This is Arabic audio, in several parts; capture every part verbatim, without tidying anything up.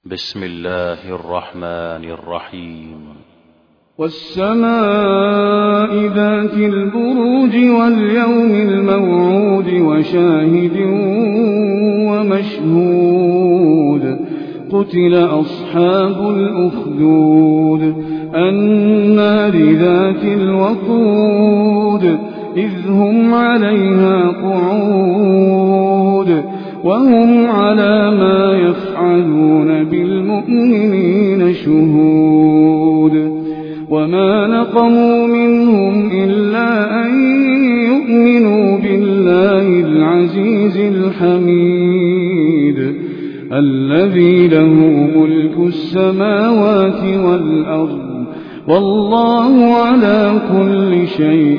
بسم الله الرحمن الرحيم. والسماء ذات البروج واليوم الموعود وشاهد ومشهود قتل أصحاب الأخدود النار ذات الوقود إذ هم عليها قعود وهم على ما يفعلون بالمؤمنين شهود وما نقموا منهم إلا أن يؤمنوا بالله العزيز الحميد الذي له ملك السماوات والأرض والله على كل شيء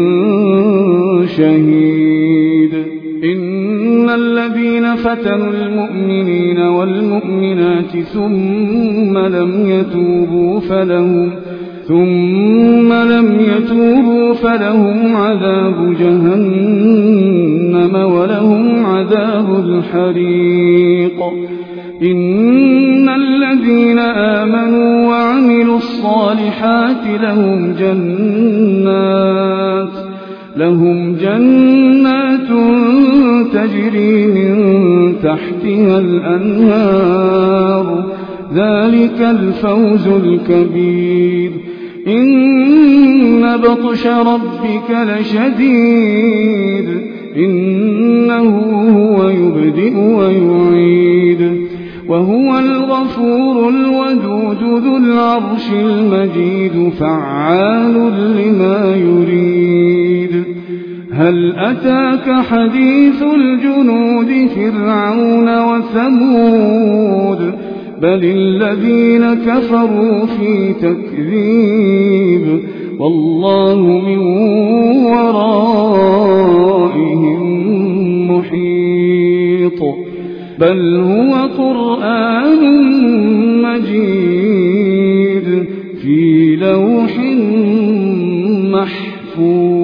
شهيد. إن الذين فتنوا المؤمنين والمؤمنات ثم لم يتوبوا فلهم ثم لم يتوبوا فلهم عذاب جهنم ولهم عذاب الحريق. إن الذين آمنوا وعملوا الصالحات لهم جنات لهم جنات تجري من تحتها الأنهار ذلك الفوز الكبير. إن بطش ربك لشديد إنه هو يبدئ ويعيد وهو الغفور الودود ذو العرش المجيد فعال لما يريد. هل أتاك حديث الجنود فرعون وثمود بل الذين كفروا في تكذيب والله من ورائهم محيط. بل هو قرآن مجيد في لوح محفوظ.